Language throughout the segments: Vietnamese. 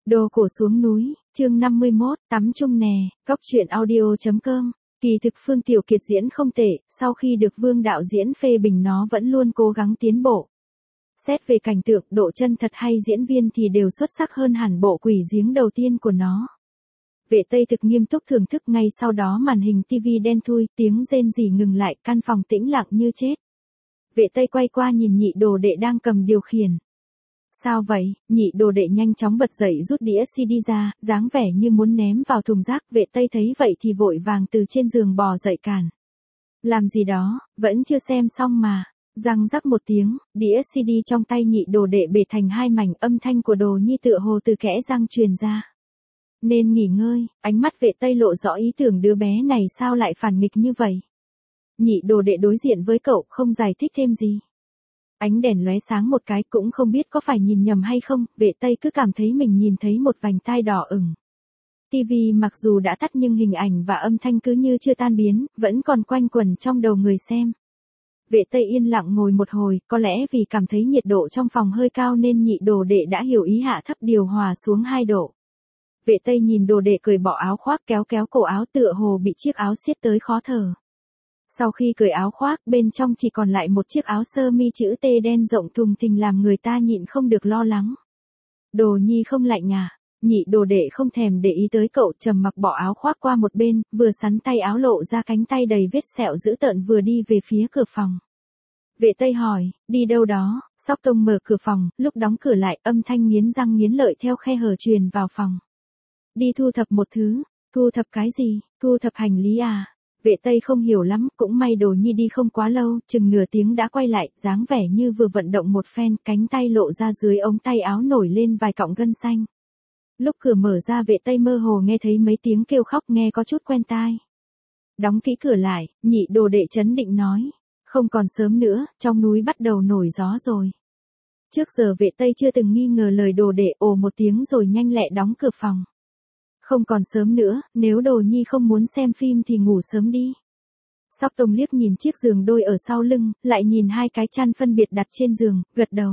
Đồ cổ xuống núi, chương 51, tắm chung nè, góc truyện audio.com. Kỳ thực Phương Tiểu Kiệt diễn không tệ, sau khi được Vương đạo diễn phê bình nó vẫn luôn cố gắng tiến bộ. Xét về cảnh tượng, độ chân thật hay diễn viên thì đều xuất sắc hơn hẳn bộ Quỷ Giếng đầu tiên của nó. Vệ Tây thực nghiêm túc thưởng thức, ngay sau đó màn hình TV đen thui, tiếng rên rỉ ngừng lại, căn phòng tĩnh lặng như chết. Vệ Tây quay qua nhìn nhị đồ đệ đang cầm điều khiển. Sao vậy? Nhị đồ đệ nhanh chóng bật dậy rút đĩa CD ra, dáng vẻ như muốn ném vào thùng rác. Vệ Tây thấy vậy thì vội vàng từ trên giường bò dậy cản. Làm gì đó, vẫn chưa xem xong mà. Răng rắc một tiếng, đĩa CD trong tay nhị đồ đệ bể thành hai mảnh, âm thanh của Đồ Nhi tựa hồ từ kẽ răng truyền ra. Nên nghỉ ngơi, ánh mắt Vệ Tây lộ rõ ý tưởng đứa bé này sao lại phản nghịch như vậy. Nhị đồ đệ đối diện với cậu không giải thích thêm gì. Ánh đèn lóe sáng một cái, cũng không biết có phải nhìn nhầm hay không, Vệ Tây cứ cảm thấy mình nhìn thấy một vành tai đỏ ửng. TV mặc dù đã tắt nhưng hình ảnh và âm thanh cứ như chưa tan biến, vẫn còn quanh quẩn trong đầu người xem. Vệ Tây yên lặng ngồi một hồi, có lẽ vì cảm thấy nhiệt độ trong phòng hơi cao nên nhị đồ đệ đã hiểu ý hạ thấp điều hòa xuống 2 độ. Vệ Tây nhìn đồ đệ cởi bỏ áo khoác, kéo cổ áo, tựa hồ bị chiếc áo siết tới khó thở. Sau khi cởi áo khoác, bên trong chỉ còn lại một chiếc áo sơ mi chữ T đen rộng thùng thình làm người ta nhịn không được lo lắng. Đồ Nhi không lạnh à? Nhị đồ đệ không thèm để ý tới cậu, trầm mặc bỏ áo khoác qua một bên, vừa sắn tay áo lộ ra cánh tay đầy vết sẹo dữ tợn vừa đi về phía cửa phòng. Vệ Tây hỏi, đi đâu đó? Sóc Tông mở cửa phòng, lúc đóng cửa lại, âm thanh nghiến răng nghiến lợi theo khe hở truyền vào phòng. Đi thu thập một thứ. Thu thập cái gì? Thu thập hành lý à? Vệ Tây không hiểu lắm, cũng may Đồ Nhi đi không quá lâu, chừng nửa tiếng đã quay lại, dáng vẻ như vừa vận động một phen, cánh tay lộ ra dưới ống tay áo nổi lên vài cọng gân xanh. Lúc cửa mở ra, Vệ Tây mơ hồ nghe thấy mấy tiếng kêu khóc, nghe có chút quen tai. Đóng kỹ cửa lại, nhị đồ đệ trấn định nói, không còn sớm nữa, trong núi bắt đầu nổi gió rồi. Trước giờ Vệ Tây chưa từng nghi ngờ lời đồ đệ, ồ một tiếng rồi nhanh lẹ đóng cửa phòng. Không còn sớm nữa, nếu Đồ Nhi không muốn xem phim thì ngủ sớm đi. Sóc Tông liếc nhìn chiếc giường đôi ở sau lưng, lại nhìn 2 cái chăn phân biệt đặt trên giường, gật đầu.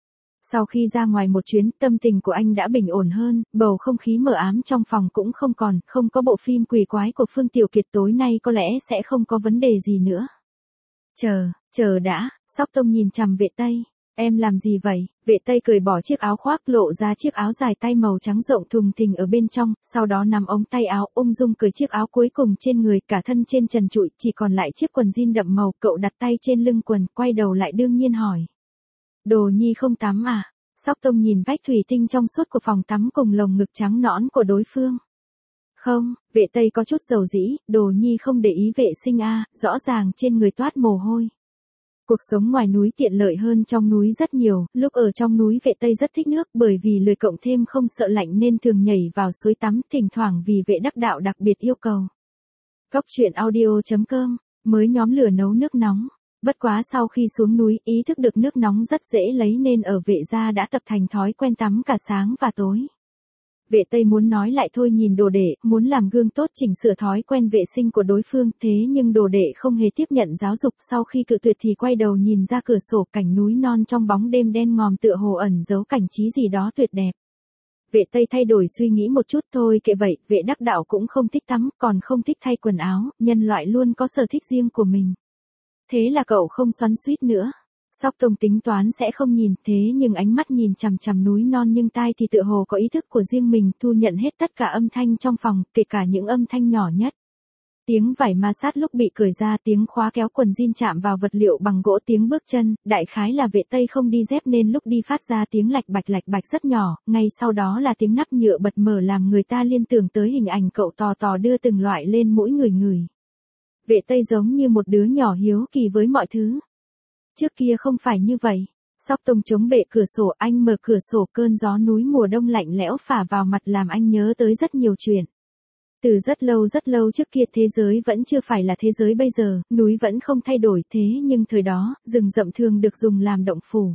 Sau khi ra ngoài một chuyến, tâm tình của anh đã bình ổn hơn, bầu không khí mờ ám trong phòng cũng không còn, không có bộ phim quỷ quái của Phương Tiểu Kiệt tối nay có lẽ sẽ không có vấn đề gì nữa. Chờ đã, Sóc Tông nhìn chằm Vệ Tây. Em làm gì vậy? Vệ Tây cởi bỏ chiếc áo khoác, lộ ra chiếc áo dài tay màu trắng rộng thùng thình ở bên trong, sau đó nắm ống tay áo, ung dung cởi chiếc áo cuối cùng trên người, cả thân trên trần trụi, chỉ còn lại chiếc quần jean đậm màu. Cậu đặt tay trên lưng quần, quay đầu lại đương nhiên hỏi. Đồ Nhi không tắm à? Sóc Tông nhìn vách thủy tinh trong suốt của phòng tắm cùng lồng ngực trắng nõn của đối phương. Không, Vệ Tây có chút dầu dĩ, Đồ Nhi không để ý vệ sinh à, rõ ràng trên người toát mồ hôi. Cuộc sống ngoài núi tiện lợi hơn trong núi rất nhiều, lúc ở trong núi Vệ Tây rất thích nước, bởi vì lười cộng thêm không sợ lạnh nên thường nhảy vào suối tắm, thỉnh thoảng vì Vệ đắc đạo đặc biệt yêu cầu. Góc truyện audio.com, mới nhóm lửa nấu nước nóng. Bất quá sau khi xuống núi, ý thức được nước nóng rất dễ lấy nên ở Vệ gia đã tập thành thói quen tắm cả sáng và tối. Vệ Tây muốn nói lại thôi, nhìn đồ đệ, muốn làm gương tốt chỉnh sửa thói quen vệ sinh của đối phương, thế nhưng đồ đệ không hề tiếp nhận giáo dục, sau khi cự tuyệt thì quay đầu nhìn ra cửa sổ, cảnh núi non trong bóng đêm đen ngòm tựa hồ ẩn giấu cảnh trí gì đó tuyệt đẹp. Vệ Tây thay đổi suy nghĩ một chút, thôi kệ vậy, Vệ đắc đạo cũng không thích tắm, còn không thích thay quần áo, nhân loại luôn có sở thích riêng của mình. Thế là cậu không xoắn xuýt nữa. Sóc Tông tính toán sẽ không nhìn, thế nhưng ánh mắt nhìn chằm chằm núi non nhưng tai thì tựa hồ có ý thức của riêng mình, thu nhận hết tất cả âm thanh trong phòng, kể cả những âm thanh nhỏ nhất. Tiếng vải ma sát lúc bị cởi ra, tiếng khóa kéo quần jean chạm vào vật liệu bằng gỗ, tiếng bước chân, đại khái là Vệ Tây không đi dép nên lúc đi phát ra tiếng lạch bạch rất nhỏ, ngay sau đó là tiếng nắp nhựa bật mở làm người ta liên tưởng tới hình ảnh cậu tò đưa từng loại lên mũi người. Vệ Tây giống như một đứa nhỏ hiếu kỳ với mọi thứ. Trước kia không phải như vậy. Sóc Tông chống bệ cửa sổ, anh mở cửa sổ, cơn gió núi mùa đông lạnh lẽo phả vào mặt làm anh nhớ tới rất nhiều chuyện. Từ rất lâu trước kia thế giới vẫn chưa phải là thế giới bây giờ, núi vẫn không thay đổi, thế nhưng thời đó, rừng rậm thường được dùng làm động phủ.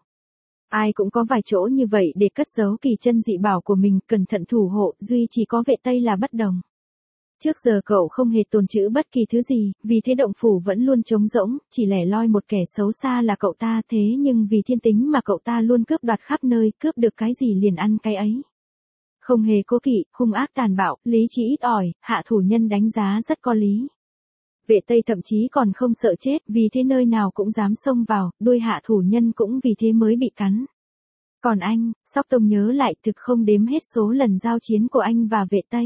Ai cũng có vài chỗ như vậy để cất giấu kỳ chân dị bảo của mình, cẩn thận thủ hộ, duy chỉ có Vệ Tây là bất đồng. Trước giờ cậu không hề tồn trữ bất kỳ thứ gì, vì thế động phủ vẫn luôn trống rỗng, chỉ lẻ loi một kẻ xấu xa là cậu ta, thế nhưng vì thiên tính mà cậu ta luôn cướp đoạt khắp nơi, cướp được cái gì liền ăn cái ấy. Không hề cố kỵ, hung ác tàn bạo, lý trí ít ỏi, hạ thủ nhân đánh giá rất có lý. Vệ Tây thậm chí còn không sợ chết, vì thế nơi nào cũng dám xông vào, đuôi hạ thủ nhân cũng vì thế mới bị cắn. Còn anh, Sóc Tông nhớ lại thực không đếm hết số lần giao chiến của anh và Vệ Tây.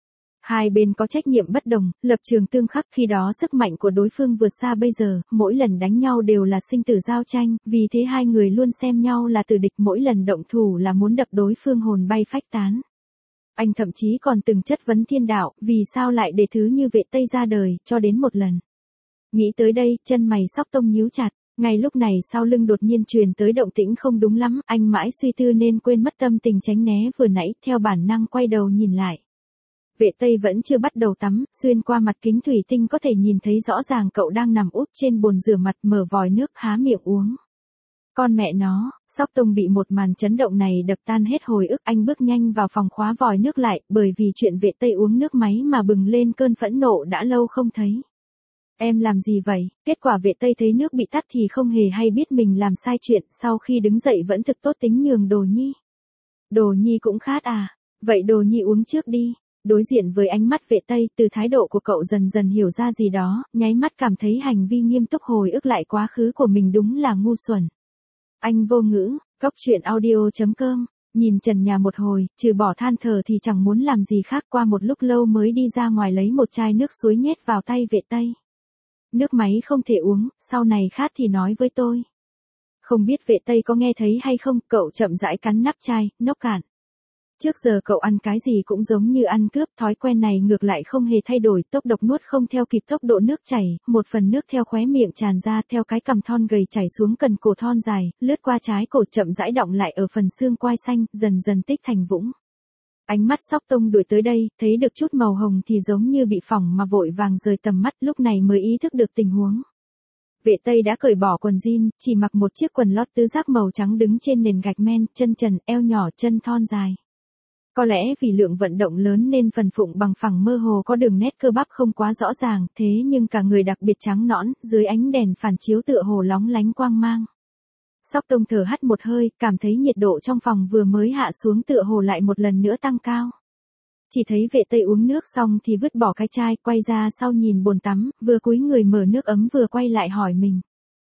Hai bên có trách nhiệm bất đồng, lập trường tương khắc, khi đó sức mạnh của đối phương vượt xa bây giờ, mỗi lần đánh nhau đều là sinh tử giao tranh, vì thế hai người luôn xem nhau là tử địch, mỗi lần động thủ là muốn đập đối phương hồn bay phách tán. Anh thậm chí còn từng chất vấn thiên đạo, vì sao lại để thứ như Vệ Tây ra đời, cho đến một lần. Nghĩ tới đây, chân mày Sóc Tông nhíu chặt, ngay lúc này sau lưng đột nhiên truyền tới động tĩnh không đúng lắm, anh mãi suy tư nên quên mất tâm tình tránh né vừa nãy, theo bản năng quay đầu nhìn lại. Vệ Tây vẫn chưa bắt đầu tắm, xuyên qua mặt kính thủy tinh có thể nhìn thấy rõ ràng cậu đang nằm úp trên bồn rửa mặt, mở vòi nước há miệng uống. Con mẹ nó, Sóc Tông bị một màn chấn động này đập tan hết hồi ức, anh bước nhanh vào phòng khóa vòi nước lại, bởi vì chuyện Vệ Tây uống nước máy mà bừng lên cơn phẫn nộ đã lâu không thấy. Em làm gì vậy? Kết quả Vệ Tây thấy nước bị tắt thì không hề hay biết mình làm sai chuyện, sau khi đứng dậy vẫn thực tốt tính nhường Đồ Nhi. Đồ Nhi cũng khát à? Vậy Đồ Nhi uống trước đi. Đối diện với ánh mắt Vệ Tây, từ thái độ của cậu dần dần hiểu ra gì đó, nháy mắt cảm thấy hành vi nghiêm túc hồi ức lại quá khứ của mình đúng là ngu xuẩn. Anh vô ngữ, Cóc Truyện Audio.com, nhìn trần nhà một hồi, trừ bỏ than thở thì chẳng muốn làm gì khác, qua một lúc lâu mới đi ra ngoài lấy một chai nước suối nhét vào tay Vệ Tây. Nước máy không thể uống, sau này khát thì nói với tôi. Không biết Vệ Tây có nghe thấy hay không, cậu chậm rãi cắn nắp chai, nốc cạn. Trước giờ cậu ăn cái gì cũng giống như ăn cướp, thói quen này ngược lại không hề thay đổi, tốc độ nuốt không theo kịp tốc độ nước chảy, một phần nước theo khóe miệng tràn ra, theo cái cằm thon gầy chảy xuống cần cổ thon dài, lướt qua trái cổ chậm rãi đọng lại ở phần xương quai xanh, dần dần tích thành vũng. Ánh mắt Sóc Tông đuổi tới đây, thấy được chút màu hồng thì giống như bị phỏng mà vội vàng rời tầm mắt, lúc này mới ý thức được tình huống. Vệ Tây đã cởi bỏ quần jean, chỉ mặc một chiếc quần lót tứ giác màu trắng đứng trên nền gạch men, chân trần, eo nhỏ, chân thon dài. Có lẽ vì lượng vận động lớn nên phần phụng bằng phẳng mơ hồ có đường nét cơ bắp không quá rõ ràng, thế nhưng cả người đặc biệt trắng nõn, dưới ánh đèn phản chiếu tựa hồ lóng lánh quang mang. Sóc Tông thở hắt một hơi, cảm thấy nhiệt độ trong phòng vừa mới hạ xuống tựa hồ lại một lần nữa tăng cao. Chỉ thấy Vệ Tây uống nước xong thì vứt bỏ cái chai, quay ra sau nhìn bồn tắm, vừa cúi người mở nước ấm vừa quay lại hỏi mình.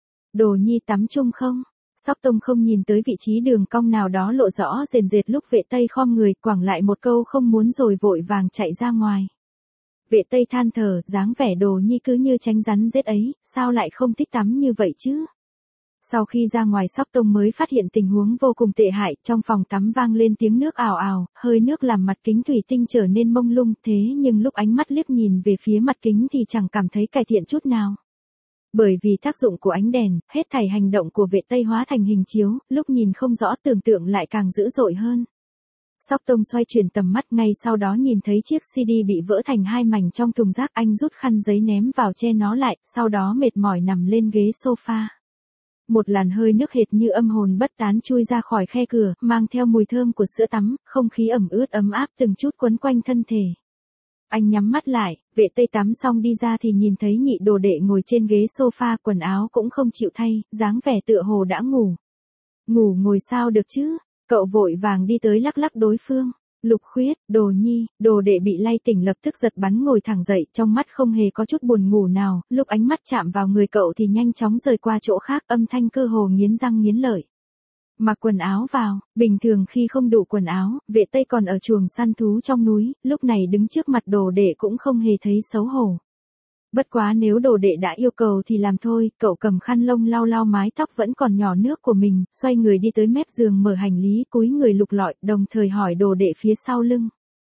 Đồ Nhi tắm chung không? Sóc Tông không nhìn tới vị trí đường cong nào đó lộ rõ rền rệt lúc Vệ Tây khom người, quẳng lại một câu không muốn rồi vội vàng chạy ra ngoài. Vệ Tây than thở, dáng vẻ Đồ Nhi cứ như tránh rắn rết ấy, sao lại không thích tắm như vậy chứ? Sau khi ra ngoài Sóc Tông mới phát hiện tình huống vô cùng tệ hại, trong phòng tắm vang lên tiếng nước ào ào, hơi nước làm mặt kính thủy tinh trở nên mông lung, thế nhưng lúc ánh mắt liếc nhìn về phía mặt kính thì chẳng cảm thấy cải thiện chút nào. Bởi vì tác dụng của ánh đèn, hết thảy hành động của Vệ Tây hóa thành hình chiếu, lúc nhìn không rõ tưởng tượng lại càng dữ dội hơn. Sóc Tông xoay chuyển tầm mắt, ngay sau đó nhìn thấy chiếc CD bị vỡ thành hai mảnh trong thùng rác, anh rút khăn giấy ném vào che nó lại, sau đó mệt mỏi nằm lên ghế sofa. Một làn hơi nước hệt như âm hồn bất tán chui ra khỏi khe cửa, mang theo mùi thơm của sữa tắm, không khí ẩm ướt ấm áp từng chút quấn quanh thân thể. Anh nhắm mắt lại, Vệ Tây tắm xong đi ra thì nhìn thấy nhị đồ đệ ngồi trên ghế sofa, quần áo cũng không chịu thay, dáng vẻ tựa hồ đã ngủ. Ngủ ngồi sao được chứ? Cậu vội vàng đi tới lắc lắc đối phương. Lục Khuyết, Đồ Nhi, đồ đệ bị lay tỉnh lập tức giật bắn ngồi thẳng dậy, trong mắt không hề có chút buồn ngủ nào, lúc ánh mắt chạm vào người cậu thì nhanh chóng rời qua chỗ khác, âm thanh cơ hồ nghiến răng nghiến lợi. Mặc quần áo vào, bình thường khi không đủ quần áo, Vệ Tây còn ở chuồng săn thú trong núi, lúc này đứng trước mặt đồ đệ cũng không hề thấy xấu hổ. Bất quá nếu đồ đệ đã yêu cầu thì làm thôi, cậu cầm khăn lông lau lau mái tóc vẫn còn nhỏ nước của mình, xoay người đi tới mép giường mở hành lý, cúi người lục lọi, đồng thời hỏi đồ đệ phía sau lưng.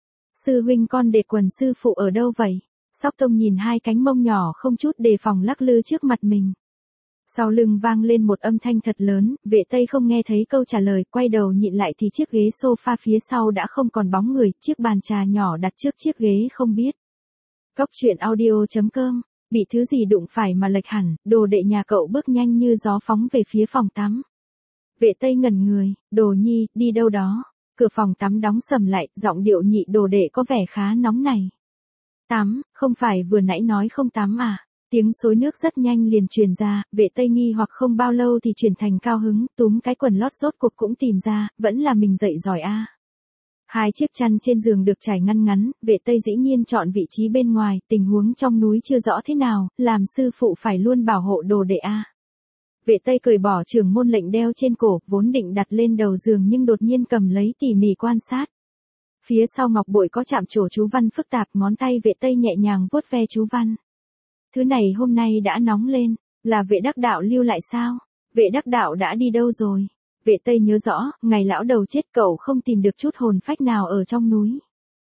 Sư huynh, con để quần sư phụ ở đâu vậy? Sóc Tông nhìn hai cánh mông nhỏ không chút đề phòng lắc lư trước mặt mình. Sau lưng vang lên một âm thanh thật lớn, Vệ Tây không nghe thấy câu trả lời, quay đầu nhịn lại thì chiếc ghế sofa phía sau đã không còn bóng người, chiếc bàn trà nhỏ đặt trước chiếc ghế không biết. Cóc Truyện Audio.com, bị thứ gì đụng phải mà lệch hẳn, đồ đệ nhà cậu bước nhanh như gió phóng về phía phòng tắm. Vệ Tây ngẩn người, Đồ Nhi, đi đâu đó? Cửa phòng tắm đóng sầm lại, giọng điệu nhị đồ đệ có vẻ khá nóng này. Tắm, không phải vừa nãy nói không tắm à? Tiếng xối nước rất nhanh liền truyền ra, Vệ Tây nghi hoặc không bao lâu thì chuyển thành cao hứng, túm cái quần lót rốt cuộc cũng tìm ra, vẫn là mình dậy giỏi a. Hai chiếc chăn trên giường được trải ngăn ngắn, vệ tây dĩ nhiên chọn vị trí bên ngoài, tình huống trong núi chưa rõ thế nào, làm sư phụ phải luôn bảo hộ đồ đệ a. Vệ tây cởi bỏ trưởng môn lệnh đeo trên cổ, vốn định đặt lên đầu giường nhưng đột nhiên cầm lấy tỉ mỉ quan sát. Phía sau ngọc bội có chạm trổ chú văn phức tạp, ngón tay vệ tây nhẹ nhàng vuốt ve chú văn. Thứ này hôm nay đã nóng lên, là vệ đắc đạo lưu lại sao? Vệ đắc đạo đã đi đâu rồi? Vệ tây nhớ rõ, ngày lão đầu chết cậu không tìm được chút hồn phách nào ở trong núi.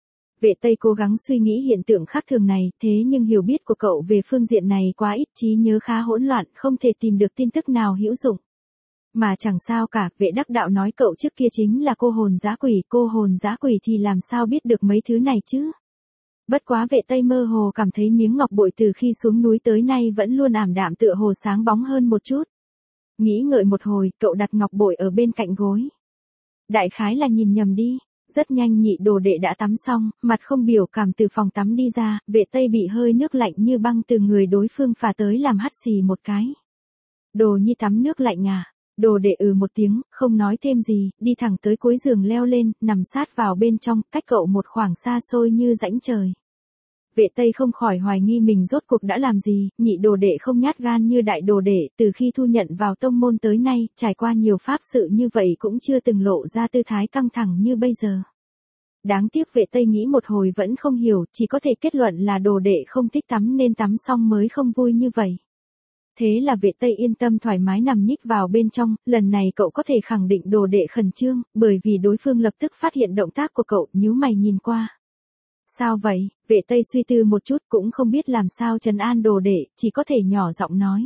Vệ tây cố gắng suy nghĩ hiện tượng khác thường này, thế nhưng hiểu biết của cậu về phương diện này quá ít, trí nhớ khá hỗn loạn, không thể tìm được tin tức nào hữu dụng. Mà chẳng sao cả, vệ đắc đạo nói cậu trước kia chính là cô hồn dã quỷ thì làm sao biết được mấy thứ này chứ? Bất quá vệ tây mơ hồ cảm thấy miếng ngọc bội từ khi xuống núi tới nay vẫn luôn ảm đạm tựa hồ sáng bóng hơn một chút. Nghĩ ngợi một hồi, cậu đặt ngọc bội ở bên cạnh gối. Đại khái là nhìn nhầm đi. Rất nhanh nhị đồ đệ đã tắm xong, mặt không biểu cảm từ phòng tắm đi ra, vệ tây bị hơi nước lạnh như băng từ người đối phương phả tới làm hắt xì một cái. Đồ nhi tắm nước lạnh à? Đồ đệ một tiếng, không nói thêm gì, đi thẳng tới cuối giường leo lên, nằm sát vào bên trong, cách cậu một khoảng xa xôi như rãnh trời. Vệ tây không khỏi hoài nghi mình rốt cuộc đã làm gì, nhị đồ đệ không nhát gan như đại đồ đệ, từ khi thu nhận vào tông môn tới nay, trải qua nhiều pháp sự như vậy cũng chưa từng lộ ra tư thái căng thẳng như bây giờ. Đáng tiếc vệ tây nghĩ một hồi vẫn không hiểu, chỉ có thể kết luận là đồ đệ không thích tắm nên tắm xong mới không vui như vậy. Thế là vệ tây yên tâm thoải mái nằm nhích vào bên trong, lần này cậu có thể khẳng định đồ đệ khẩn trương, bởi vì đối phương lập tức phát hiện động tác của cậu, nhíu mày nhìn qua. Sao vậy? Vệ tây suy tư một chút cũng không biết làm sao trấn an đồ đệ, chỉ có thể nhỏ giọng nói.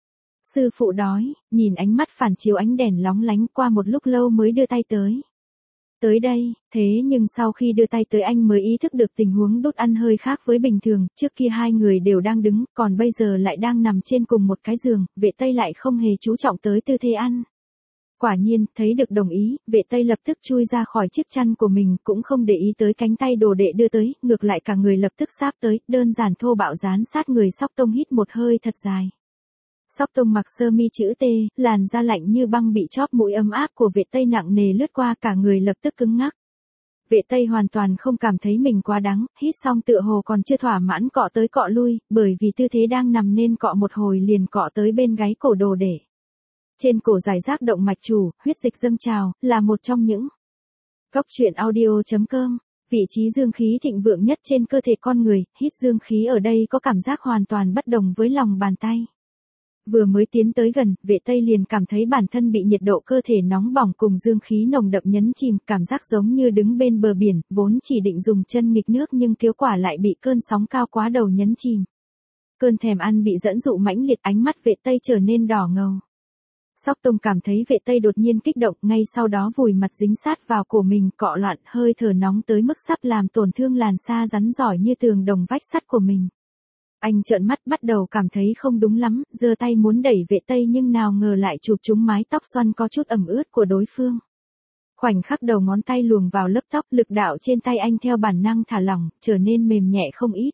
Sư phụ đói, nhìn ánh mắt phản chiếu ánh đèn lóng lánh qua một lúc lâu mới đưa tay tới. Tới đây, thế nhưng sau khi đưa tay tới anh mới ý thức được tình huống đút ăn hơi khác với bình thường, trước kia hai người đều đang đứng, còn bây giờ lại đang nằm trên cùng một cái giường, vệ tây lại không hề chú trọng tới tư thế ăn. Quả nhiên, thấy được đồng ý, vệ tây lập tức chui ra khỏi chiếc chăn của mình, cũng không để ý tới cánh tay đồ đệ đưa tới, ngược lại cả người lập tức sáp tới, đơn giản thô bạo dán sát người Sóc Tông hít một hơi thật dài. Sóc Tông mặc sơ mi chữ T, làn da lạnh như băng bị chóp mũi ấm áp của vệ tây nặng nề lướt qua cả người lập tức cứng ngắc. Vệ tây hoàn toàn không cảm thấy mình quá đáng, hít xong tựa hồ còn chưa thỏa mãn cọ tới cọ lui, bởi vì tư thế đang nằm nên cọ một hồi liền cọ tới bên gáy cổ đồ đệ. Trên cổ giải rác động mạch chủ, huyết dịch dâng trào, là một trong những góc truyện audio.com, vị trí dương khí thịnh vượng nhất trên cơ thể con người, hít dương khí ở đây có cảm giác hoàn toàn bất đồng với lòng bàn tay. Vừa mới tiến tới gần, vệ tây liền cảm thấy bản thân bị nhiệt độ cơ thể nóng bỏng cùng dương khí nồng đậm nhấn chìm, cảm giác giống như đứng bên bờ biển, vốn chỉ định dùng chân nghịch nước nhưng kết quả lại bị cơn sóng cao quá đầu nhấn chìm. Cơn thèm ăn bị dẫn dụ mãnh liệt, ánh mắt vệ tây trở nên đỏ ngầu. Sóc Tông cảm thấy vệ tây đột nhiên kích động, ngay sau đó vùi mặt dính sát vào cổ mình, cọ loạn, hơi thở nóng tới mức sắp làm tổn thương làn da rắn giỏi như tường đồng vách sắt của mình. Anh trợn mắt bắt đầu cảm thấy không đúng lắm, giơ tay muốn đẩy vệ tây nhưng nào ngờ lại chụp trúng mái tóc xoăn có chút ẩm ướt của đối phương. Khoảnh khắc đầu ngón tay luồn vào lớp tóc, lực đạo trên tay anh theo bản năng thả lỏng, trở nên mềm nhẹ không ít.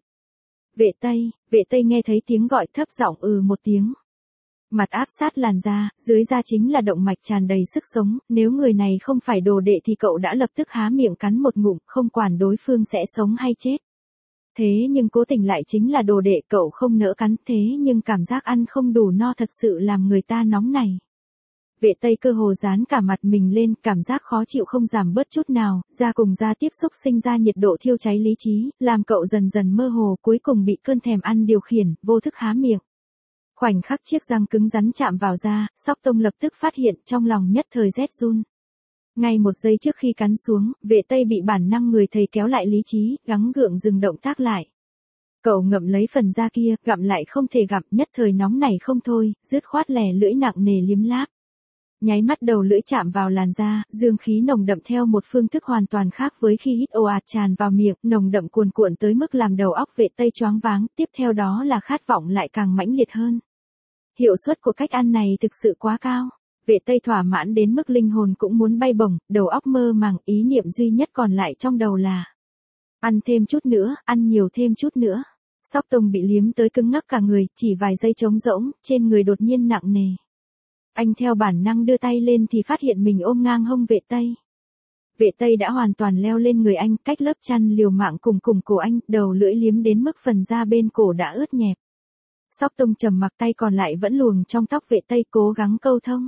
Vệ tây nghe thấy tiếng gọi thấp giọng một tiếng. Mặt áp sát làn da, dưới da chính là động mạch tràn đầy sức sống, nếu người này không phải đồ đệ thì cậu đã lập tức há miệng cắn một ngụm, không quản đối phương sẽ sống hay chết. Thế nhưng cố tình lại chính là đồ đệ, cậu không nỡ cắn, thế nhưng cảm giác ăn không đủ no thật sự làm người ta nóng này. Vệ tây cơ hồ dán cả mặt mình lên, cảm giác khó chịu không giảm bớt chút nào, da cùng da tiếp xúc sinh ra nhiệt độ thiêu cháy lý trí, làm cậu dần dần mơ hồ, cuối cùng bị cơn thèm ăn điều khiển, vô thức há miệng. Khoảnh khắc chiếc răng cứng rắn chạm vào da, Sóc Tông lập tức phát hiện, trong lòng nhất thời rét run. Ngay một giây trước khi cắn xuống, vệ tây bị bản năng người thầy kéo lại lý trí, gắng gượng dừng động tác lại. Cậu ngậm lấy phần da kia, gặm lại không thể gặm, nhất thời nóng này không thôi, dứt khoát lè lưỡi nặng nề liếm láp. Nháy mắt đầu lưỡi chạm vào làn da, dương khí nồng đậm theo một phương thức hoàn toàn khác với khi hít ồ ạt tràn vào miệng, nồng đậm cuồn cuộn tới mức làm đầu óc vệ tây choáng váng, tiếp theo đó là khát vọng lại càng mãnh liệt hơn. Hiệu suất của cách ăn này thực sự quá cao. Vệ tây thỏa mãn đến mức linh hồn cũng muốn bay bổng, đầu óc mơ màng, ý niệm duy nhất còn lại trong đầu là ăn thêm chút nữa, ăn nhiều thêm chút nữa. Sóc Tông bị liếm tới cứng ngắc cả người, chỉ vài giây trống rỗng, trên người đột nhiên nặng nề. Anh theo bản năng đưa tay lên thì phát hiện mình ôm ngang hông vệ tây. Vệ Tây đã hoàn toàn leo lên người anh, cách lớp chăn liều mạng cùng cổ anh, đầu lưỡi liếm đến mức phần da bên cổ đã ướt nhẹp. Sóc Tông trầm mặc, tay còn lại vẫn luồn trong tóc Vệ Tây cố gắng câu thông.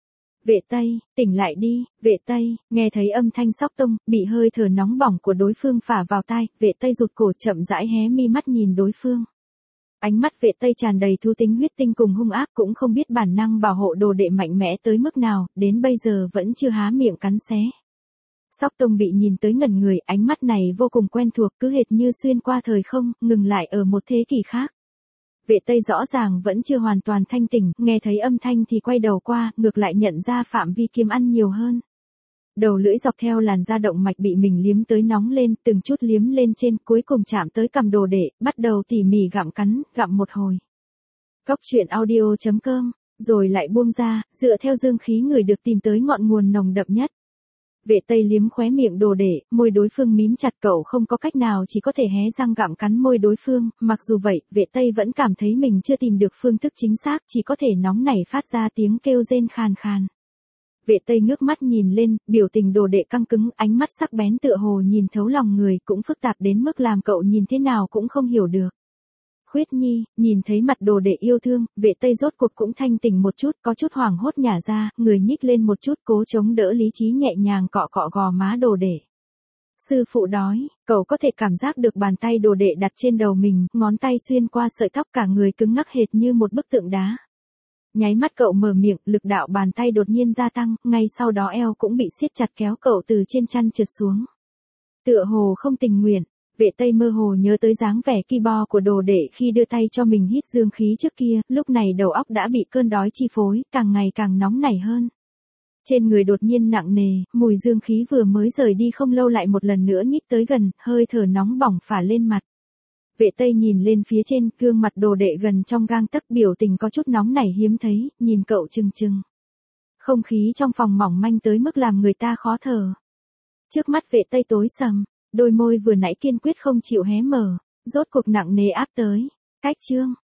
Vệ Tây, tỉnh lại đi, Vệ Tây, nghe thấy âm thanh Sóc Tông, bị hơi thở nóng bỏng của đối phương phả vào tai, Vệ Tây rụt cổ chậm rãi hé mi mắt nhìn đối phương. Ánh mắt Vệ Tây tràn đầy thú tính huyết tinh cùng hung ác, cũng không biết bản năng bảo hộ đồ đệ mạnh mẽ tới mức nào, đến bây giờ vẫn chưa há miệng cắn xé. Sóc Tông bị nhìn tới ngẩn người, ánh mắt này vô cùng quen thuộc, cứ hệt như xuyên qua thời không, ngừng lại ở một thế kỷ khác. Vệ Tây rõ ràng vẫn chưa hoàn toàn thanh tỉnh, nghe thấy âm thanh thì quay đầu qua, ngược lại nhận ra phạm vi kiếm ăn nhiều hơn. Đầu lưỡi dọc theo làn da động mạch bị mình liếm tới nóng lên, từng chút liếm lên trên, cuối cùng chạm tới cằm đồ đệ, bắt đầu tỉ mỉ gặm cắn, gặm một hồi. Cóc truyện audio.com, rồi lại buông ra, dựa theo dương khí người được tìm tới ngọn nguồn nồng đậm nhất. Vệ Tây liếm khóe miệng đồ đệ, môi đối phương mím chặt, cậu không có cách nào chỉ có thể hé răng gặm cắn môi đối phương, mặc dù vậy, Vệ Tây vẫn cảm thấy mình chưa tìm được phương thức chính xác, chỉ có thể nóng nảy phát ra tiếng kêu rên khàn khàn. Vệ Tây ngước mắt nhìn lên, biểu tình đồ đệ căng cứng, ánh mắt sắc bén tựa hồ nhìn thấu lòng người, cũng phức tạp đến mức làm cậu nhìn thế nào cũng không hiểu được. Khuyết Nhi, nhìn thấy mặt đồ đệ yêu thương, Vệ Tây rốt cuộc cũng thanh tỉnh một chút, có chút hoảng hốt nhả ra, người nhích lên một chút cố chống đỡ lý trí, nhẹ nhàng cọ cọ gò má đồ đệ. Sư phụ đói, cậu có thể cảm giác được bàn tay đồ đệ đặt trên đầu mình, ngón tay xuyên qua sợi tóc, cả người cứng ngắc hệt như một bức tượng đá. Nháy mắt cậu mở miệng, lực đạo bàn tay đột nhiên gia tăng, ngay sau đó eo cũng bị siết chặt kéo cậu từ trên chăn trượt xuống. Tựa hồ không tình nguyện. Vệ Tây mơ hồ nhớ tới dáng vẻ ki bo của đồ đệ khi đưa tay cho mình hít dương khí trước kia, lúc này đầu óc đã bị cơn đói chi phối, càng ngày càng nóng nảy hơn. Trên người đột nhiên nặng nề, mùi dương khí vừa mới rời đi không lâu lại một lần nữa nhích tới gần, hơi thở nóng bỏng phả lên mặt. Vệ Tây nhìn lên phía trên, gương mặt đồ đệ gần trong gang tấc, biểu tình có chút nóng nảy hiếm thấy, nhìn cậu chừng chừng. Không khí trong phòng mỏng manh tới mức làm người ta khó thở. Trước mắt Vệ Tây tối sầm. Đôi môi vừa nãy kiên quyết không chịu hé mở, rốt cuộc nặng nề áp tới. Cách chương.